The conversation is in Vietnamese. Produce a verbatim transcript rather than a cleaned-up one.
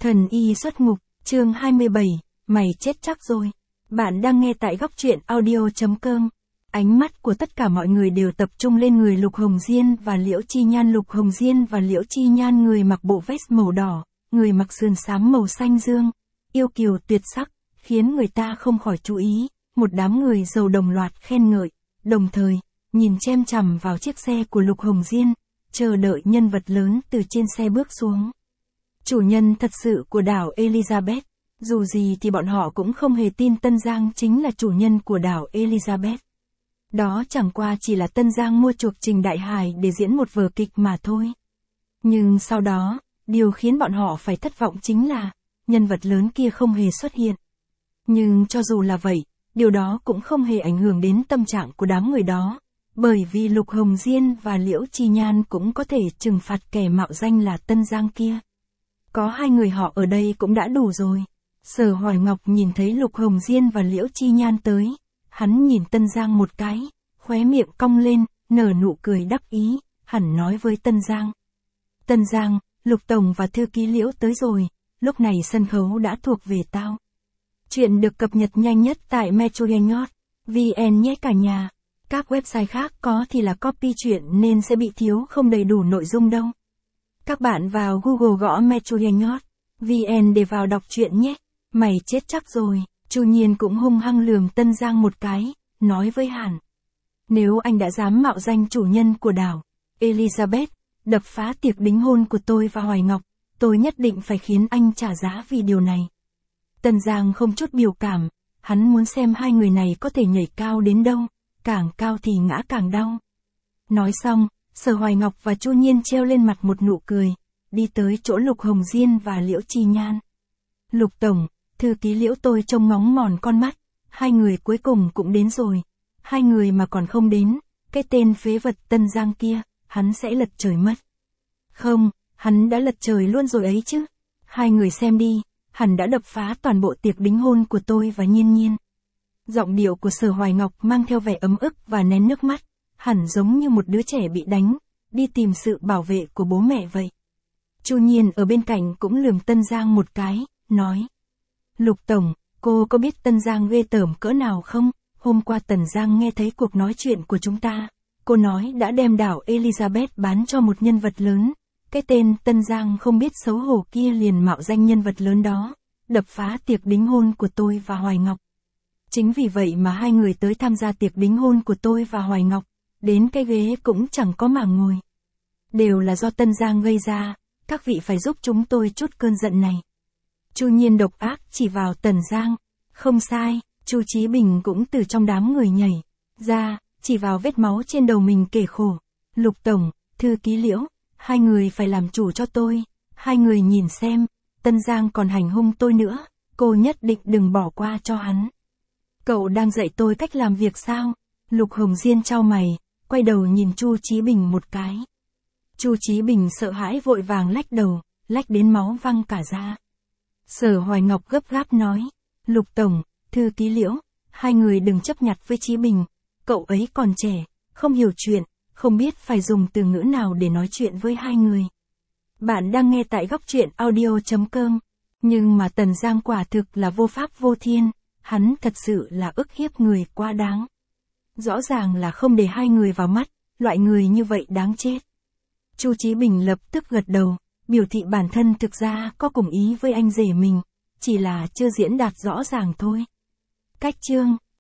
Thần y xuất ngục, chương hai mươi bảy, mày chết chắc rồi. Bạn đang nghe tại góc truyện audio chấm com. Ánh mắt của tất cả mọi người đều tập trung lên người Lục Hồng Diên và Liễu Chi Nhan. Lục Hồng Diên và Liễu Chi Nhan, người mặc bộ vest màu đỏ, người mặc sườn xám màu xanh dương, yêu kiều tuyệt sắc, khiến người ta không khỏi chú ý. Một đám người giàu đồng loạt khen ngợi, đồng thời nhìn chăm chằm vào chiếc xe của Lục Hồng Diên, chờ đợi nhân vật lớn từ trên xe bước xuống. Chủ nhân thật sự của đảo Elizabeth. Dù gì thì bọn họ cũng không hề tin Tân Giang chính là chủ nhân của đảo Elizabeth. Đó chẳng qua chỉ là Tân Giang mua chuộc Trình Đại Hải để diễn một vở kịch mà thôi. Nhưng sau đó, điều khiến bọn họ phải thất vọng chính là, nhân vật lớn kia không hề xuất hiện. Nhưng cho dù là vậy, điều đó cũng không hề ảnh hưởng đến tâm trạng của đám người đó. Bởi vì Lục Hồng Diên và Liễu Chi Nhan cũng có thể trừng phạt kẻ mạo danh là Tân Giang kia. Có hai người họ ở đây cũng đã đủ rồi. Sở Hoài Ngọc nhìn thấy Lục Hồng Diên và Liễu Chi Nhan tới, hắn nhìn Tân Giang một cái, khóe miệng cong lên, nở nụ cười đắc ý, hẳn nói với Tân Giang. Tân Giang, Lục Tổng và thư ký Liễu tới rồi, lúc này sân khấu đã thuộc về tao. Chuyện được cập nhật nhanh nhất tại metro chấm vn nhé cả nhà. Các website khác có thì là copy chuyện nên sẽ bị thiếu không đầy đủ nội dung đâu. Các bạn vào Google gõ metro chấm vn để vào đọc truyện nhé. Mày chết chắc rồi. Chu Nhiên cũng hung hăng lườm Tân Giang một cái, nói với Hàn. Nếu anh đã dám mạo danh chủ nhân của đảo Elizabeth, đập phá tiệc đính hôn của tôi và Hoài Ngọc, tôi nhất định phải khiến anh trả giá vì điều này. Tân Giang không chút biểu cảm, hắn muốn xem hai người này có thể nhảy cao đến đâu, càng cao thì ngã càng đau. Nói xong, Sở Hoài Ngọc và Chu Nhiên treo lên mặt một nụ cười, đi tới chỗ Lục Hồng Diên và Liễu Chi Nhan. Lục Tổng, thư ký Liễu tôi trông ngóng mòn con mắt, hai người cuối cùng cũng đến rồi. Hai người mà còn không đến, cái tên phế vật Tân Giang kia, hắn sẽ lật trời mất. Không, hắn đã lật trời luôn rồi ấy chứ. Hai người xem đi, hắn đã đập phá toàn bộ tiệc đính hôn của tôi và Nhiên Nhiên. Giọng điệu của Sở Hoài Ngọc mang theo vẻ ấm ức và nén nước mắt, hẳn giống như một đứa trẻ bị đánh, đi tìm sự bảo vệ của bố mẹ vậy. Chu Nhiên ở bên cạnh cũng lườm Tân Giang một cái, nói. Lục Tổng, cô có biết Tân Giang ghê tởm cỡ nào không? Hôm qua Tân Giang nghe thấy cuộc nói chuyện của chúng ta. Cô nói đã đem đảo Elizabeth bán cho một nhân vật lớn. Cái tên Tân Giang không biết xấu hổ kia liền mạo danh nhân vật lớn đó, đập phá tiệc đính hôn của tôi và Hoài Ngọc. Chính vì vậy mà hai người tới tham gia tiệc đính hôn của tôi và Hoài Ngọc, đến cái ghế cũng chẳng có mà ngồi. Đều là do Tân Giang gây ra, các vị phải giúp chúng tôi chút cơn giận này. Chu Nhiên độc ác chỉ vào Tần Giang. Không sai, Chu Chí Bình cũng từ trong đám người nhảy ra, chỉ vào vết máu trên đầu mình kể khổ. Lục Tổng, thư ký Liễu, hai người phải làm chủ cho tôi. Hai người nhìn xem, Tân Giang còn hành hung tôi nữa, cô nhất định đừng bỏ qua cho hắn. Cậu đang dạy tôi cách làm việc sao? Lục Hồng Diên chau mày, quay đầu nhìn Chu Chí Bình một cái. Chu Chí Bình sợ hãi vội vàng lách đầu, lách đến máu văng cả ra. Sở Hoài Ngọc gấp gáp nói, Lục Tổng, thư ký Liễu, hai người đừng chấp nhặt với Chí Bình, cậu ấy còn trẻ, không hiểu chuyện, không biết phải dùng từ ngữ nào để nói chuyện với hai người. Bạn đang nghe tại góc truyện audio chấm com, nhưng mà Tần Giang quả thực là vô pháp vô thiên, hắn thật sự là ức hiếp người quá đáng. Rõ ràng là không để hai người vào mắt, loại người như vậy đáng chết. Chu Chí Bình lập tức gật đầu, biểu thị bản thân thực ra có cùng ý với anh rể mình, chỉ là chưa diễn đạt rõ ràng thôi. Cách chương